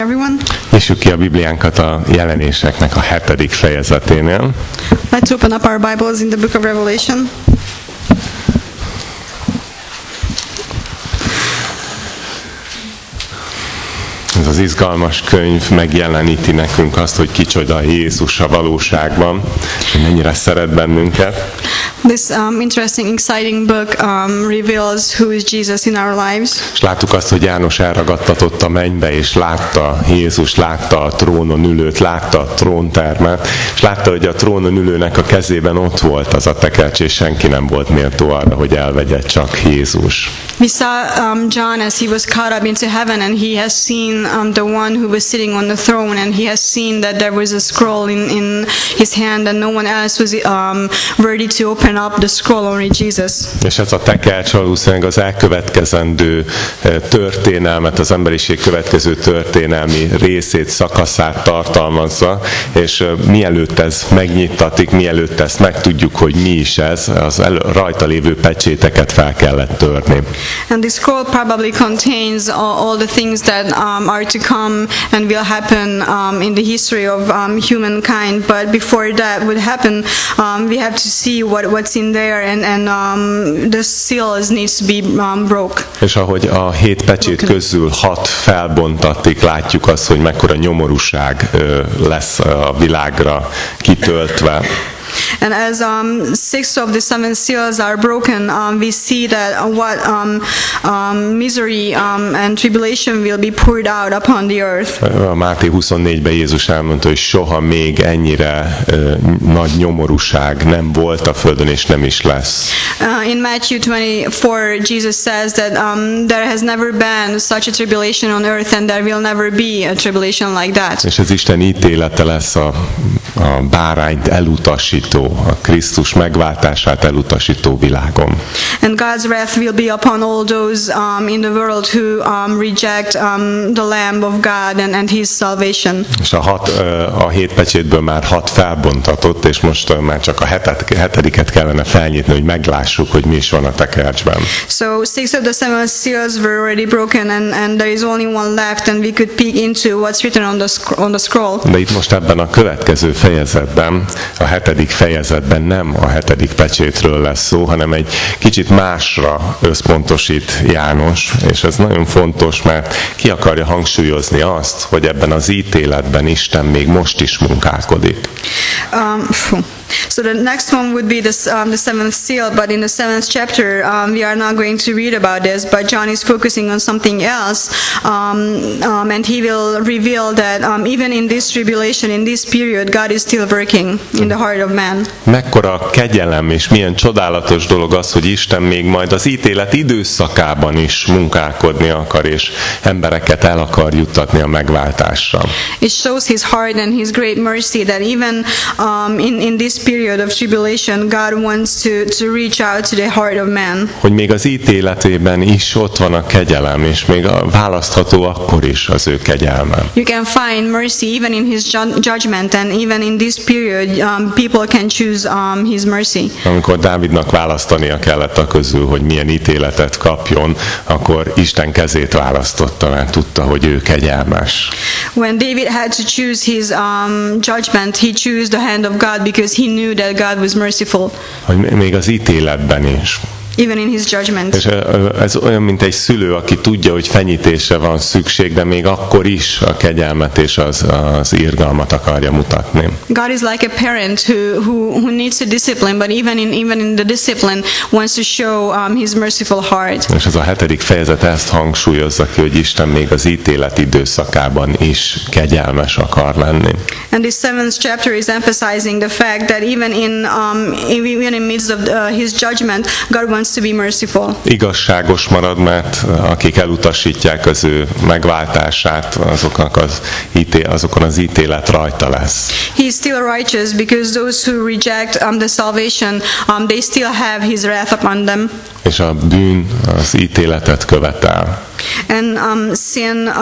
Everyone. Nyissuk ki a Bibliánkat a Jelenéseknek a 7. fejezeténél. Let's open up our Bibles in the book of Revelation. Ez az izgalmas könyv megjeleníti nekünk azt, hogy kicsoda Jézus a valóságban, hogy mennyire szeret bennünket. This interesting, exciting book reveals who is Jesus in our lives. És láttuk azt, hogy János elragadtatott a mennybe, és látta Jézus, látta a trónon ülőt, látta a tróntermet, és látta, hogy a trónon ülőnek a kezében ott volt az a tekercs, és senki nem volt méltó arra, hogy elvegye, csak Jézus. We saw John as he was caught up into heaven, and he has seen the one who was sitting on the throne, and he has seen that there was a scroll in his hand, and no one else was ready to open up the scroll, only Jesus. És ez a tekercs valószínűleg az elkövetkezendő történelmet, az emberiség következő történelmi részét, szakaszát tartalmazza, és mielőtt ez megnyittatik, mielőtt ezt megtudjuk, hogy mi is ez, az rajta lévő pecséteket fel kellett törni. And this scroll probably contains all the things that are to come and will happen in the history of humankind. But before that would happen, we have to see what's in there, and the seals needs to be broke. És ahogy a 7 pecsét közül 6 felbontatik, látjuk azt, hogy mekkora nyomorúság lesz a világra kitöltve. And as 6 of the 7 seals are broken, we see that what misery and tribulation will be poured out upon the earth. A Máté 24-ben Jézus elmondta, hogy soha még ennyire nagy nyomorúság nem volt a földön, és nem is lesz. In Matthew 24, Jesus says that there has never been such a tribulation on earth, and there will never be a tribulation like that. És az Isten ítélete lesz a bárányt elutasító, a Krisztus megváltását elutasító világon. And God's wrath will be upon all those in the world who reject the Lamb of God and His salvation. És a 7 pecsétből már 6 felbontatott, és most már csak a 7-et kellene felnyitni, hogy meglássuk, hogy mi is van a tekercsben. So 6 of the 7 seals were already broken, and there is only one left, and we could peek into what's written on the scroll. De itt most ebben a következő fejezetben, a 7. fejezetben nem a 7. pecsétről lesz szó, hanem egy kicsit másra összpontosít János, és ez nagyon fontos, mert ki akarja hangsúlyozni azt, hogy ebben az ítéletben Isten még most is munkálkodik. So the next one would be the 7th seal, but in the 7th chapter we are not going to read about this, but John is focusing on something else, and he will reveal that even in this tribulation, in this period, God is still working in the heart of man. Mekkora kegyelem és milyen csodálatos dolog az, hogy Isten még majd az ítélet időszakában is munkálkodni akar, és embereket el akar juttatni a megváltásra. It shows His heart and His great mercy that even in this period of tribulation, God wants to reach out to the heart of man. Hogy még az ítéletében is ott van a kegyelem, és még választható akkor is az ő kegyelme. You can find mercy even in His judgment, and even in this period, people can choose His mercy. Amikor Dávidnak választania kellett a közül, hogy milyen ítéletet kapjon, akkor Isten kezét választotta, mert tudta, hogy ő kegyelmes. When David had to choose his judgment, he chose the hand of God because he knew that God was merciful. Hogy még az ítéletben is. Even in his judgment. És ez olyan, mint egy szülő, aki tudja, hogy fenyítésre van szükség, de még akkor is a kegyelmet és az irgalmat akarja mutatni. God is like a parent who needs a discipline, but even in the discipline wants to show His merciful heart. És ez a 7. fejezet ezt hangsúlyozza ki, hogy Isten még az ítélet időszakában is kegyelmes akar lenni. And this 7th chapter is emphasizing the fact that even in midst of His judgment, God wants to be merciful. Igazságos marad, mert akik elutasítják az ő megváltását, azokon az ítélet rajta lesz. He is still righteous because those who reject the salvation, they still have His wrath upon them. És a bűn az ítéletet követel. And sin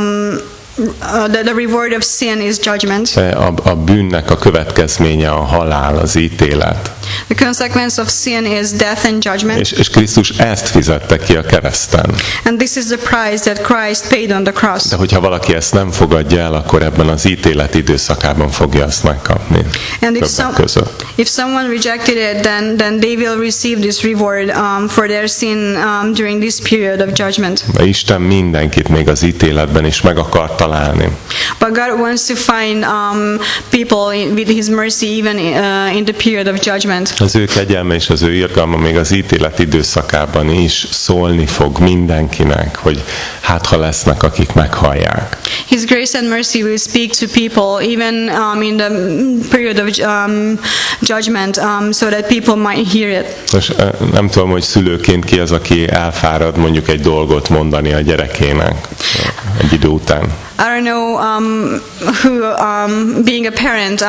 the reward of sin is judgment. A bűnnek a következménye a halál, az ítélet. The consequence of sin is death and judgment. És Krisztus ezt fizette ki a kereszten. And this is the price that Christ paid on the cross. De hogyha valaki ezt nem fogadja el, akkor ebben az ítélet időszakában fogja azt megkapni. And között. if someone rejected it, then they will receive this reward for their sin during this period of judgment. De Isten mindenkit még az ítéletben is meg akar találni. But God wants to find people with His mercy even in the period of judgment. Az ő kegyelme és az ő irgalma még az ítélet időszakában is szólni fog mindenkinek, hogy hát ha lesznek, akik meghallják. His grace and mercy will speak to people even in the period of judgment, so that people might hear it. Most nem tudom, hogy szülőként ki az, aki elfárad mondjuk egy dolgot mondani a gyerekének egy idő után. I don't know who, being a parent,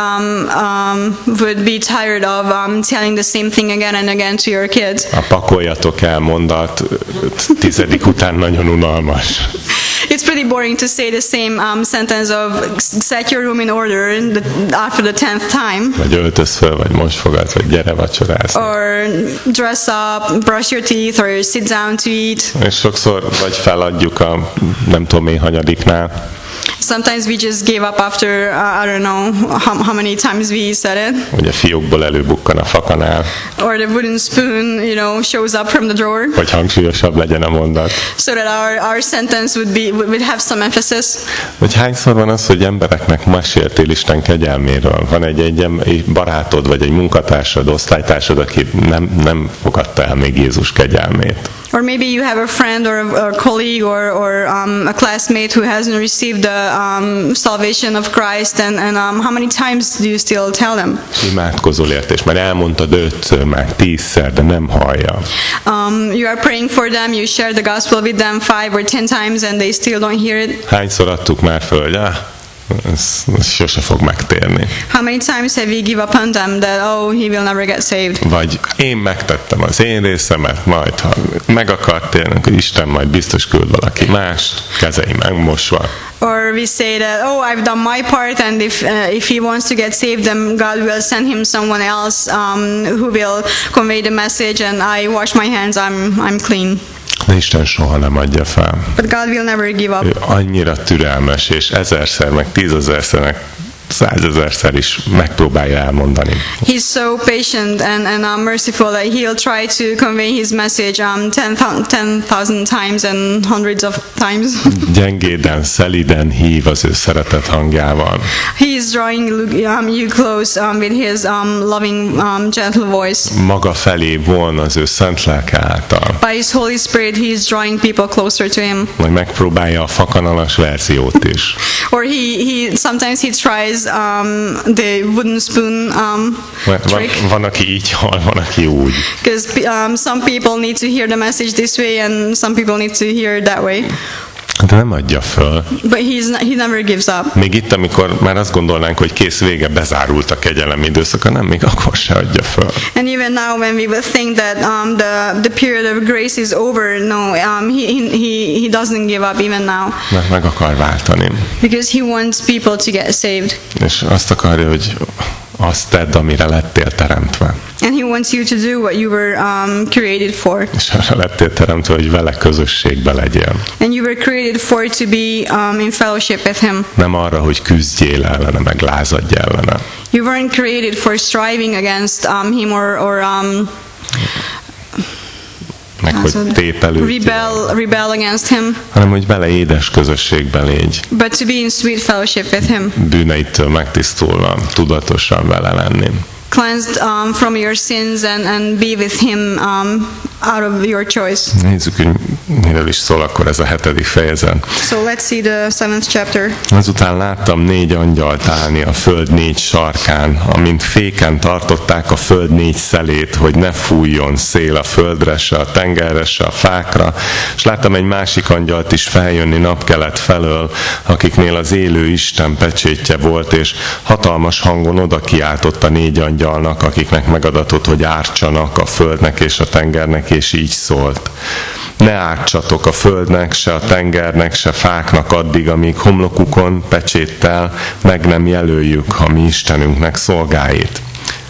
would be tired of telling the same thing again and again to your kids. A pakoljatok el mondat 10. után nagyon unalmas. It's pretty boring to say the same sentence of set your room in order after the 10th time. Vagy öltöz föl, vagy most fogad, vagy gyere vacsorázni. Or dress up, brush your teeth, or sit down to eat. És sokszor vagy feladjuk a nem tudom én hanyadiknál. Sometimes we just gave up after, I don't know how many times we said it. Ugye fiókból előbukkan a fakanál. Or the wooden spoon, shows up from the drawer. Hogy hangsúlyosabb legyen a mondat. So that our sentence would have some emphasis. Hogy hányszor van az, hogy embereknek meséltél Isten kegyelméről? Van egy barátod, vagy egy munkatársad, osztálytársad, aki nem fogadta el még Jézus kegyelmét. Or maybe you have a friend or a colleague or a classmate who hasn't received the salvation of Christ, and how many times do you still tell them? Imádkozol érte, és már elmondtad 5-ször, már 10-szer, de nem hallja. You are praying for them, you share the gospel with them 5 or 10 times, and they still don't hear it. Hányszor adtuk már föl, hogy ez sose fog megtérni. How many times have we give up on them that he will never get saved? Vagy én megtettem az én részemet, majd ha meg akart térni, Isten majd biztos küld valaki más, kezei megmosva. Or we say that, I've done my part, and if he wants to get saved, then God will send him someone else who will convey the message, and I wash my hands, I'm clean. De Isten soha nem adja fel. But God will never give up. Ő annyira türelmes, és 1000-szer, meg 10.000-szer, meg 100.000-szer is megpróbálja elmondani. He's so patient and merciful that he'll try to convey his message 10,000 times and hundreds of times. Gyengéden, szeliden hív az ő szeretet hangjával. He is drawing you close with his loving, gentle voice. Maga felé von az ő szent lelke által. By his Holy Spirit, he is drawing people closer to him. Majd megpróbálja a fakanalas verziót is. Or sometimes he tries the wooden spoon trick. Van, aki így hall, van, aki úgy. Because some people need to hear the message this way, and some people need to hear it that way. De nem adja föl. But he never gives up. Még itt, amikor már azt gondolnánk, hogy kész vége, bezárult a kegyelem időszaka, nem, még akkor se adja föl. And even now, when we would think that the period of grace is over, no, he doesn't give up even now. Mert meg akar váltani. Because he wants people to get saved. És azt akarja, hogy azt tedd, amire lettél teremtve. And he wants you to do what you were created for. És arra lettél teremtve, hogy vele közösségbe legyél. And you were created for to be in fellowship with him. Nem arra, hogy küzdjél ellene, meg lázadj ellene. You weren't created for striving against him or meg hogy tépelődj. Rebel against him. Hanem, hogy vele édes közösségben légy. But to be in sweet fellowship with him. Bűneitől megtisztulva, tudatosan vele lenni. Cleansed from your sins and be with him out of your choice. Nézzük, hogy miről is szól akkor ez a 7. fejezet. So let's see the 7th chapter. Azután láttam 4 angyalt állni a föld 4 sarkán, amint féken tartották a föld 4 szelét, hogy ne fújjon szél a földre, se a tengerre, se a fákra. És láttam egy másik angyalt is feljönni napkelet felől, akiknél az élő Isten pecsétje volt, és hatalmas hangon oda kiáltott a 4 angyalnak, akiknek megadatott, hogy ártsanak a földnek és a tengernek, és így szólt. Ne ártsatok a földnek, se a tengernek, se fáknak addig, amíg homlokukon pecséttel meg nem jelöljük a mi Istenünknek szolgáit.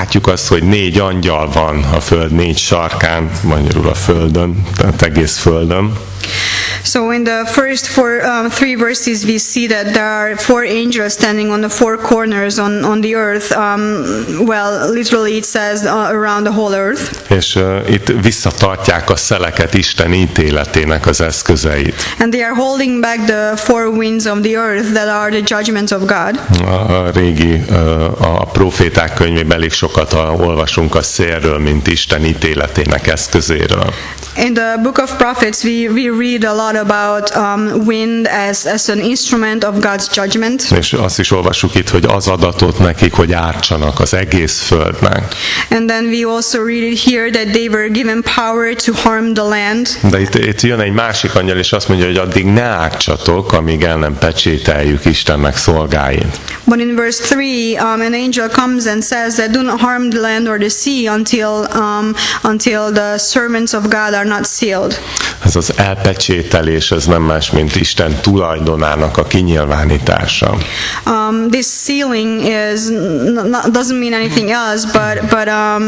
látjuk azt, hogy 4 angyal van a föld 4 sarkán, magyarul a földön, tehát egész földön. So in the first 3 verses we see that there are 4 angels standing on the 4 corners on the earth. Well, literally it says around the whole earth. És itt visszatartják a szeleket Isten ítéletének az eszközeit. And they are holding back the 4 winds of the earth that are the judgments of God. A régi a proféták könyvében elég sokat olvasunk a szélről, mint Isten ítéletének eszközéről. In the book of prophets, we read a lot about wind as an instrument of God's judgment. És azt is olvassuk itt, hogy az adatot nekik, hogy ártsanak az egész földnek. And then we also read it here that they were given power to harm the land. De itt jön egy másik angyal, és azt mondja, hogy addig ne ártsatok, amíg el nem pecsételjük Istennek szolgáit. But in verse 3, an angel comes and says that do not harm the land or the sea until the servants of God are not sealed. Ez az elpecsételés, ez nem más, mint Isten tulajdonának a kinyilvánítása. This sealing doesn't mean anything else, but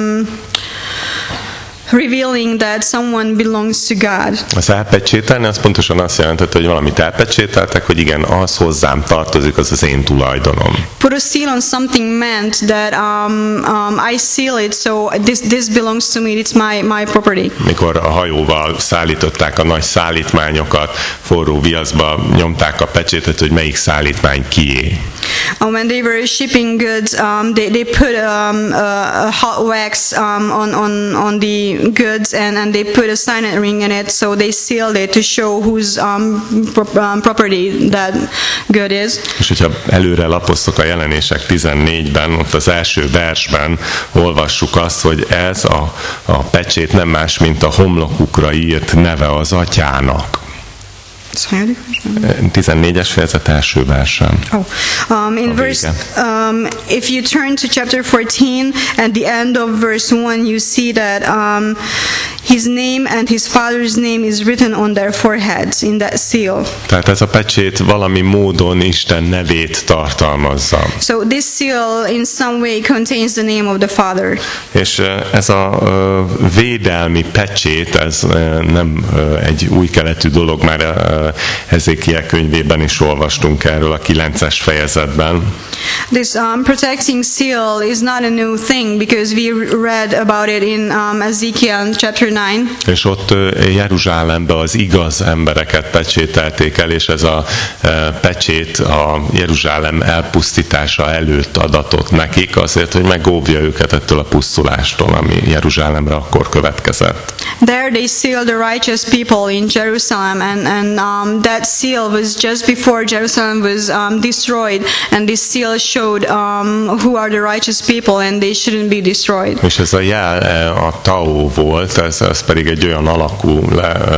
revealing that someone belongs to God. Az elpecsételni, az pontosan azt jelentette, hogy valamit elpecsételtek, hogy igen, az hozzám tartozik, az az én tulajdonom. Put a seal on something meant that I seal it, so this belongs to me. It's my property. Mikor a hajóval szállították a nagy szállítmányokat, forró viaszba nyomták a pecsétet, hogy melyik szállítmány kié. When they were shipping goods, they put a hot wax on the goods and they put a signet ring in it, so they sealed it to show whose property that good is. És hogyha előre lapoztok a Jelenések 14-ben, ott az első versben olvassuk azt, hogy ez a pecsét nem más, mint a homlokukra írt neve az Atyának. 14-es fejezet első versen. In verse, if you turn to chapter 14, at the end of verse 1, you see that his name and his father's name is written on their foreheads in that seal. Tehát ez a pecsét valami módon Isten nevét tartalmazza. So this seal in some way contains the name of the Father. És ez a védelmi pecsét, ez nem egy új keletű dolog, már Ezékiel könyvében is olvastunk erről a 9-es fejezetben. This protecting seal is not a new thing because we read about it in Ezekiel chapter 9. És ott Jeruzsálembe az igaz embereket pecsételték el, és ez a pecsét a Jeruzsálem elpusztítása előtt adatott nekik, azért, hogy megóvja őket ettől a pusztulástól, ami Jeruzsálemre akkor következett. There they sealed the righteous people in Jerusalem, and that seal was just before Jerusalem was destroyed, and this seal showed who are the righteous people, and they shouldn't be destroyed. És ez a jel a tau volt, ez pedig egy olyan alakú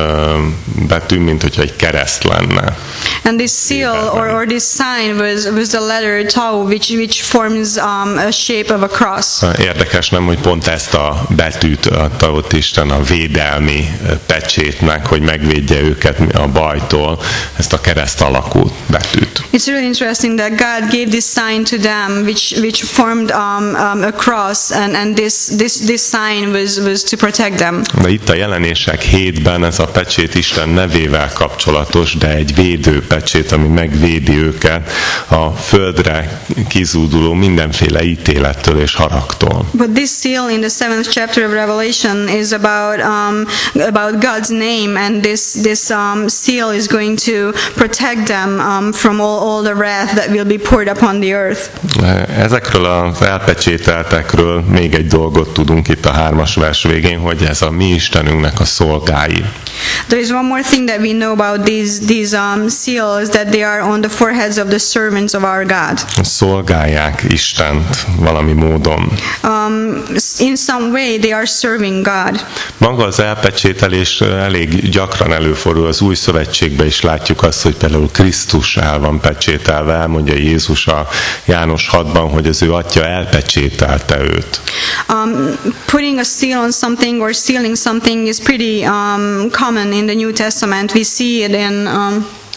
betű, mint hogyha egy kereszt lenne. And this seal or this sign was the letter tau, which forms a shape of a cross. Érdekes, nem, hogy pont ezt a betűt adta ott Isten a védelmi pecsétnek, hogy megvédje őket a bajtól, ezt a kereszt alakú betűt. It's really interesting that God gave this sign to them, which formed a cross, and this sign was to protect them. De itt a Jelenések 7-ben ez a pecsét Isten nevével kapcsolatos, de egy védő pecsét, ami megvédi őket a földre kizúduló mindenféle ítélettől és haragtól. But this seal in the 7th chapter of Revelation is about God's name, and this seal is going to protect them from all the wrath that will be poured upon the earth. Ezekről az elpecsételtekről még egy dolgot tudunk itt a 3-as vers végén, hogy ez a mi Istenünknek a szolgái. There is one more thing that we know about these seals, that they are on the foreheads of the servants of our God. Szolgálják Istent valami módon. In some way they are serving God. Maga az elpecsételés elég gyakran előfordul az Új Szövetségben is, látjuk azt, hogy például Krisztus el van pecsételve, elmondja Jézus a János 6-ban, hogy az ő atya elpecsételte őt. Putting a seal on something or sealing something is pretty common in the New Testament. We see it in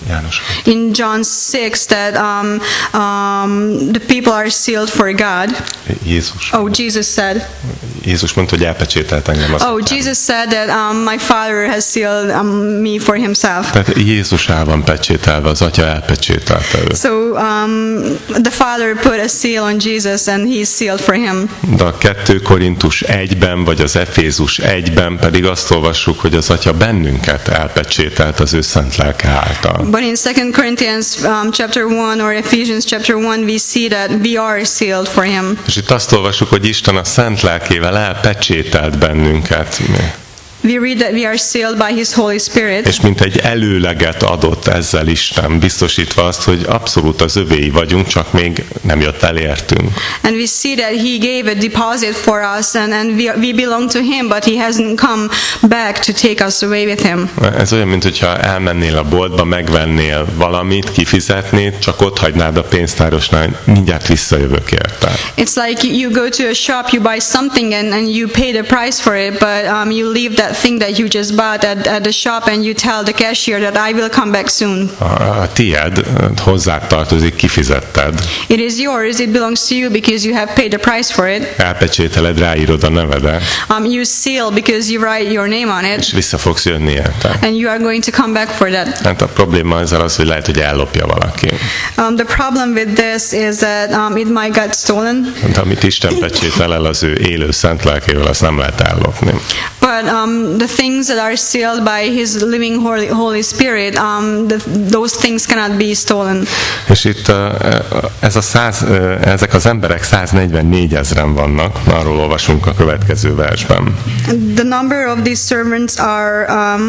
János. in John 6 that the people are sealed for God. Jézus. Oh, Jesus said. Jézus mondta, hogy elpecsételt engem az Oh, atyám. Jesus said that my Father has sealed me for himself. Tehát Jézus el van pecsételve, az atya elpecsételte őt. So the Father put a seal on Jesus and he's sealed for him. De a 2 Korintus 1-ben, vagy az Efézus 1-ben pedig azt olvassuk, hogy az atya bennünket elpecsételt az ő szent lelke által. But in 2 Corinthians chapter 1 or Ephesians chapter 1 we see that we are sealed for him. És itt azt olvassuk, hogy Isten a szent lelkével elpecsételt bennünket. We read that we are sealed by his Holy Spirit. És mint egy előleget adott ezzel Isten, biztosítva azt, hogy abszolút az övéi vagyunk, csak még nem jött el értünk. And we see that he gave a deposit for us and we belong to him, but he hasn't come back to take us away with him. Ez olyan, mint hogyha elmennél a boltba, megvennél valamit, kifizetnéd, csak ott hagynád a pénztárosnál, mindjárt visszajövök érte. It's like you go to a shop, you buy something and you pay the price for it, but you leave that thing that you just bought at the shop and you tell the cashier that I will come back soon. A tied, hozzád tartozik, kifizetted. It is yours, it belongs to you because you have paid the price for it. Elpecsételed, ráírod a nevedet. You seal because you write your name on És it vissza fogsz jönni érte. and you are going to come back for that. Hát a probléma ezzel az, hogy lehet, hogy ellopja valaki. The problem with this is that it might get stolen. De amit Isten pecsétel el az ő élő szent lelkével, azt nem lehet ellopni. But the things that are sealed by his living Holy Spirit, those things cannot be stolen. És itt ezek az emberek 144 000-en vannak, arról olvasunk a következő versben. The number of these servants are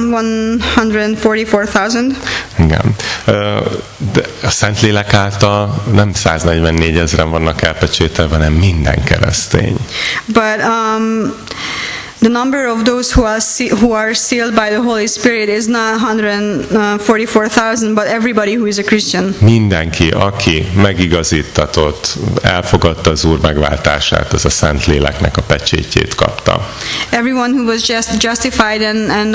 144,000. Igen. De a Szentlélek által nem 144 000-en vannak elpecsételve, hanem minden keresztény. But the number of those who are sealed by the Holy Spirit is not 144,000, but everybody who is a Christian. Mindenki, aki megigazítatott, elfogadta az Úr megváltását, az a Szentléleknek a pecsétjét kapta. Everyone who was justified and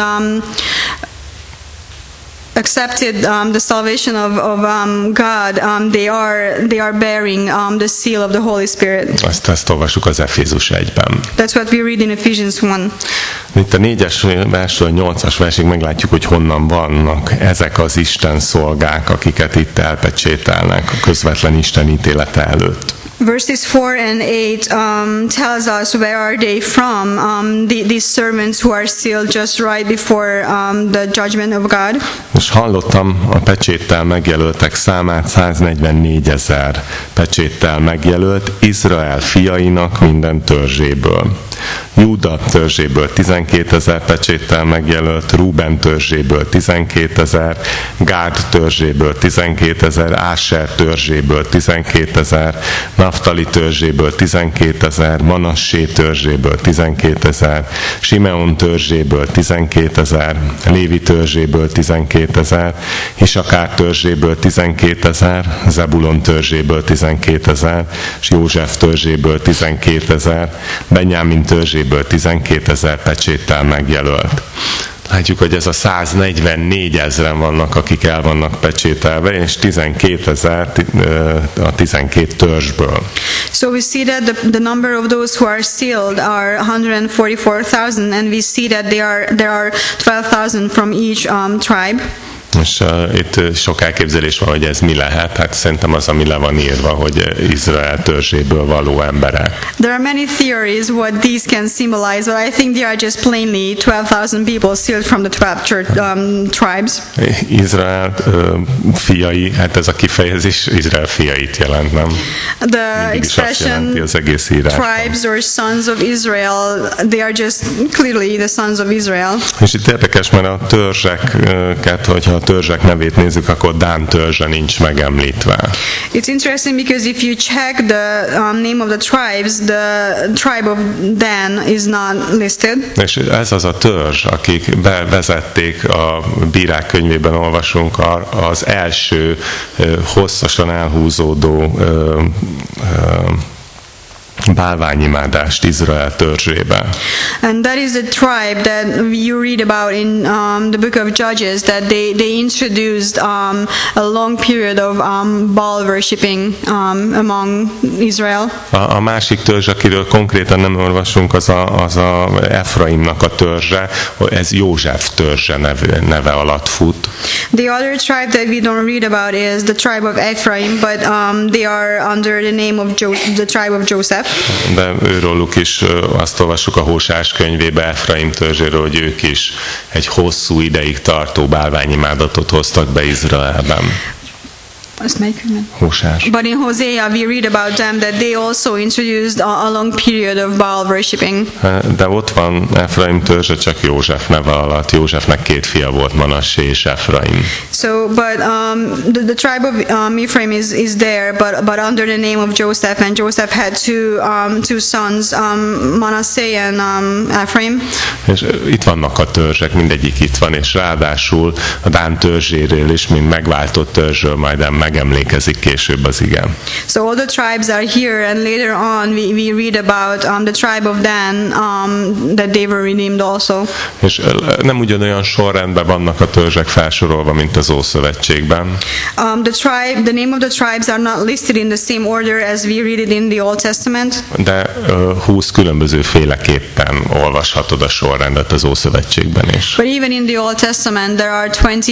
accepted the salvation of God, they are bearing the seal of the Holy Spirit. Ezt olvassuk az Efézus 1-ben. That's what we read in Ephesians 1. Itt a 4-es versről 8-as versig meglátjuk, hogy honnan vannak ezek az Isten szolgák, akiket itt elpecsételnek a közvetlen Isten ítélete előtt. Verses 4 and 8 tells us where are they from, these servants who are sealed just right before the judgment of God. És hallottam a pecséttel megjelöltek számát, 144 000 pecséttel megjelölt Izrael fiainak minden törzséből. Júda törzséből 12 000 pecséttel megjelölt, Ruben törzséből 12 000, Gád törzséből 12 000, Áser törzséből 12 000, Naftali törzséből 12 000, Manassé törzséből 12 000, Simeon törzséből 12 000, Lévi törzséből 12 000, Isakár törzséből 12 000, Zebulon törzséből 12 000, és József törzséből 12 000, Benjámin törzséből 12 000 pecséttel megjelölt. Látjuk, hogy ez a 144 000-en vannak, akik el vannak pecsételve, és 12 000 a 12 törzsből. So we see that the number of those who are sealed are 144,000, and we see that there are 12,000 from each tribe. És itt sok elképzelés van, hogy ez mi lehet. Hát szerintem az, ami le van írva, hogy Izrael törzséből való emberek. There are many theories what these can symbolize, but I think they are just plainly 12,000 people sealed from the 12 tribes. Izrael fiai, hát ez a kifejezés Izrael fiait jelent, nem? The expression az egész írás. Tribes or sons of Israel, they are just clearly the sons of Israel. És itt érdekes, mert a törzseket, hogyha a törzsek nevét nézzük, akkor Dán törzse nincs megemlítve. It's interesting because if you check the name of the tribes, the tribe of Dan is not listed. És ez az a törzs, akik bevezették, a Bírák könyvében olvasunk, az első hosszasan elhúzódó bálványimádást Izrael törzsébe. And that is the tribe that you read about in the book of Judges, that they introduced a long period of Baal worshipping among Israel. A másik törzs, akiről konkrétan nem olvasunk, az a Efraimnak a törzse, ez József törzse neve alatt fut. The other tribe that we don't read about is the tribe of Ephraim, but they are under the name of the tribe of Joseph. De őróluk is azt olvassuk a Hósás könyvébe Efraim törzséről, hogy ők is egy hosszú ideig tartó bálványimádatot hoztak be Izraelben. Hósás. But in Hosea we read about them that they also introduced a long period of Baal worshipping. De ott van Efraim törzse csak József neve alatt. Józsefnek 2 fia volt, Manassé és Efraim. So, but the tribe of Ephraim is there, but under the name of Joseph, and Joseph had two sons, Manasseh and Ephraim. És itt vannak a törzsek, mindegyik itt van, és ráadásul a Dán törzséről is, mint megváltott törzsről majd megemlékezik később az igen. So all the tribes are here, and later on we read about the tribe of Dan, that they were redeemed also. És nem ugyanolyan sorrendben vannak a törzsek felsorolva, mint az Ószövetségben. The name of the tribes are not listed in the same order as we read it in the Old Testament. De 20 különböző féleképpen olvashatod a sorrendet az Ószövetségben is. But even in the Old Testament there are 20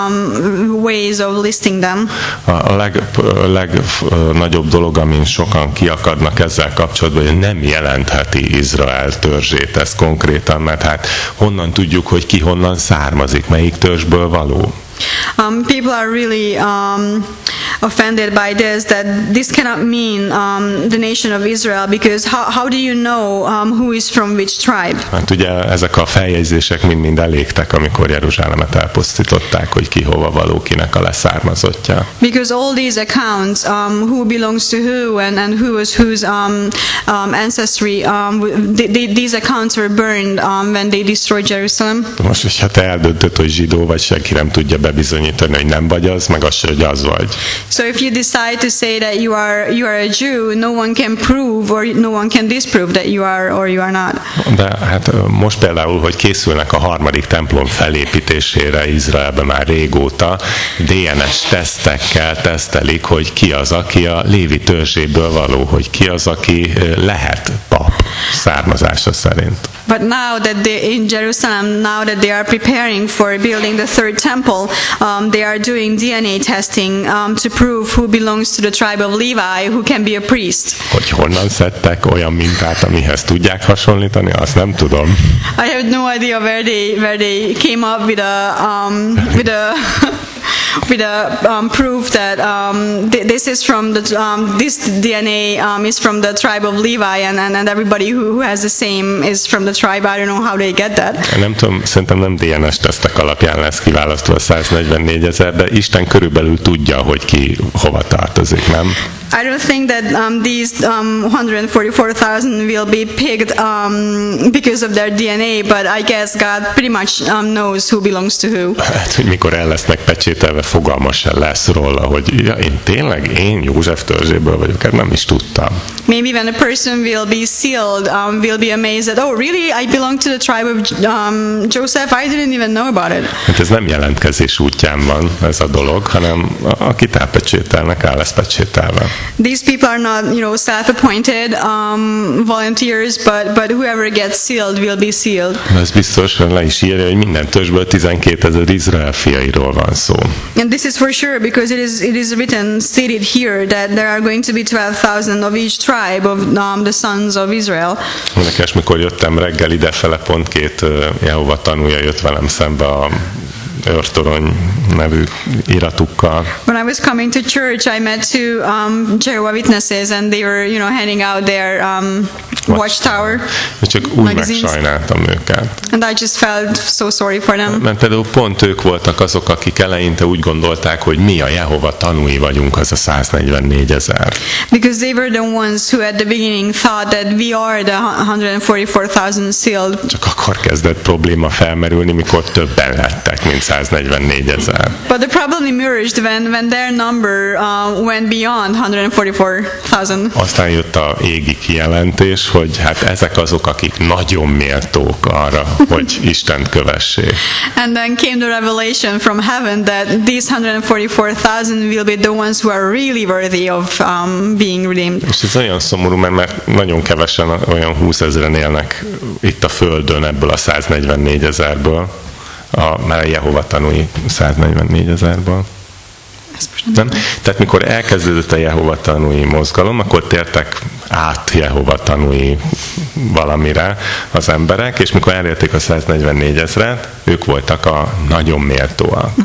ways of listing them. A legnagyobb dolog, amin sokan kiakadnak ezzel kapcsolatban, hogy nem jelentheti Izrael törzsét ez konkrétan, mert hát honnan tudjuk, hogy ki honnan származik, melyik törzsből való. People are really offended by this, that this cannot mean the nation of Israel, because how do you know who is from which tribe? Hát ugye ezek a feljegyzések mind elégtek, amikor Jeruzsálemet elpusztították, hogy ki hova való, kinek a leszármazottja. Because all these accounts, who belongs to who and who was whose ancestry, these accounts were burned when they destroyed Jerusalem. Most, hogyha te eldöntöd, hogy zsidó vagy, senki nem tudja bebizonyítani, hogy nem vagy az, meg azt, hogy az vagy. So if you decide to say that you are a Jew, no one can prove or no one can disprove that you are or you are not. De hát most például, hogy készülnek a 3. templom felépítésére Izraelben már régóta, DNS tesztekkel tesztelik, hogy ki az, aki a Lévi törzséből való, hogy ki az, aki lehet pap származása szerint. But now that in Jerusalem, now that they are preparing for building the 3rd temple, they are doing DNA testing to prove who belongs to the tribe of Levi, who can be a priest. Hogy honnan szedtek olyan mintát, amihez tudják hasonlítani, azt nem tudom. I have no idea where they came up with a proof that this is from this DNA is from the tribe of Levi, and everybody who has the same is from the tribe. I don't know how they get that. Nem tudom, szerintem nem DNS tesztek alapján lesz kiválasztva a 144 000, de Isten körülbelül tudja, hogy ki hova tartozik, nem? I don't think that these 144,000 will be picked because of their DNA, but I guess God pretty much knows who belongs to who. Hát, hogy mikor el lesznek pecsételve, fogalma sem lesz róla, hogy ja, én József törzséből vagyok, hát nem is tudtam. Maybe when a person will be sealed, will be amazed that, oh really, I belong to the tribe of Joseph, I didn't even know about it. Hát ez nem jelentkezés útján van ez a dolog, hanem akit elpecsételnek, el lesz pecsételve. These people are not, self-appointed volunteers, but whoever gets sealed will be sealed. Ez biztos, hogy le is írja, hogy minden törzsből 12 000 Izrael fiairól van szó. And this is for sure, because it is written, stated here, that there are going to be 12,000 of each tribe of the sons of Israel. Érdekes, mikor jöttem reggel idefele, pont 2 Jehova tanúja jött velem szembe a őrtorony nevű iratukkal. When I was coming to church, I met 2 Jehovah Witnesses, and they were, handing out their Watchtower Csak úgy megsajnáltam őket. And I just felt so sorry for them. Mert például pont ők voltak azok, akik eleinte úgy gondolták, hogy mi a Jehova tanúi vagyunk, az a 144 000. Because they were the ones who at the beginning thought that we are the 144,000 sealed. Csak akkor kezdett probléma felmerülni, mikor többen lettek, mint 144 000. But the problem emerged when their number went beyond 144,000. Aztán jött a égi kijelentés, hogy hát ezek azok, akik nagyon méltók arra, hogy Istent kövessék. And then came the revelation from heaven that these 144,000 will be the ones who are really worthy of being redeemed. És ez olyan szomorú, mert nagyon kevesen, olyan 20 000-en élnek itt a Földön ebből a 144 000-ből, már a Jehova tanúi 144 000-ből. Nem? Tehát mikor elkezdődött a Jehova tanúi mozgalom, akkor tértek át Jehova tanúi valamire az emberek, és mikor elérték a 144 000-et, ők voltak a nagyon méltóak.